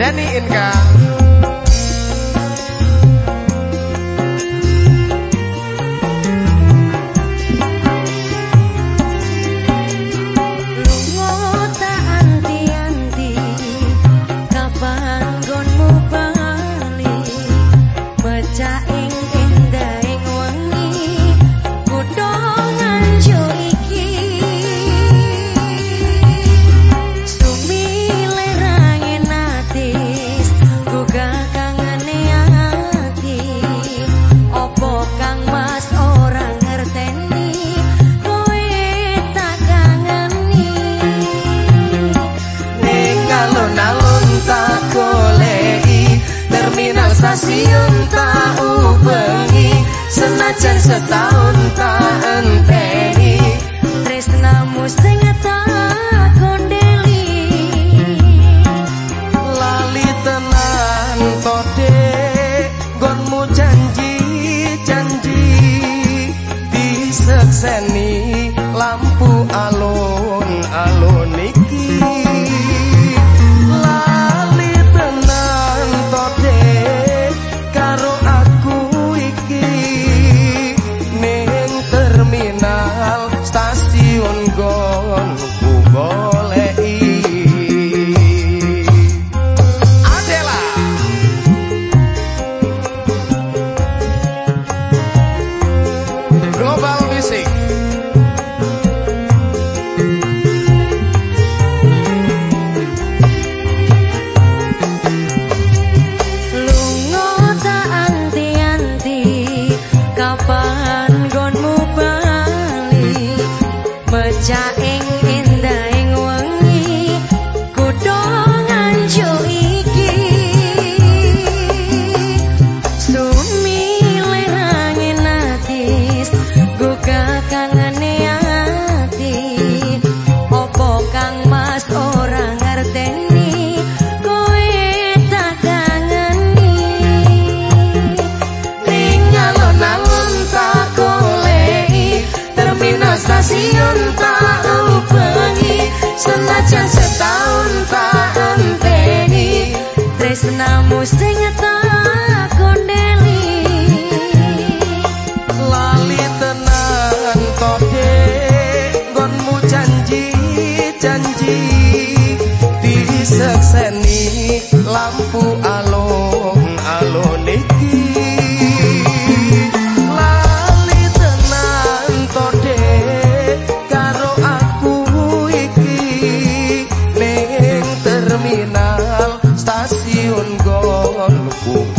Denny Inka. Stasiun tak ubengi, senajan setahun tak enteni, tresnamu sing tak kondeli. Lali tenan to dek, nggonmu janji-janji disekseni lampu alun-alun iki. Stasiun gonku goleki Adela Global Music. Lunga tak anti-anti, kapan gonmu mecah ing endahing wengi, kudu nganjuk iki. Sumile angin atis, gugah kangane ati. Opo kang mas ora ngerteni, kowe tak kangeni. Ning alun-alun tak goleki, terminal stasiun tak ubengi, senajan setahun tak enteni, tresnamu sing tak kondeli. Lali tenan to dek, nggonmu janji-janji disekseni lampu alun-alun iki. Lali tenan to dek, karo aku iki ning terminal stasiun gonku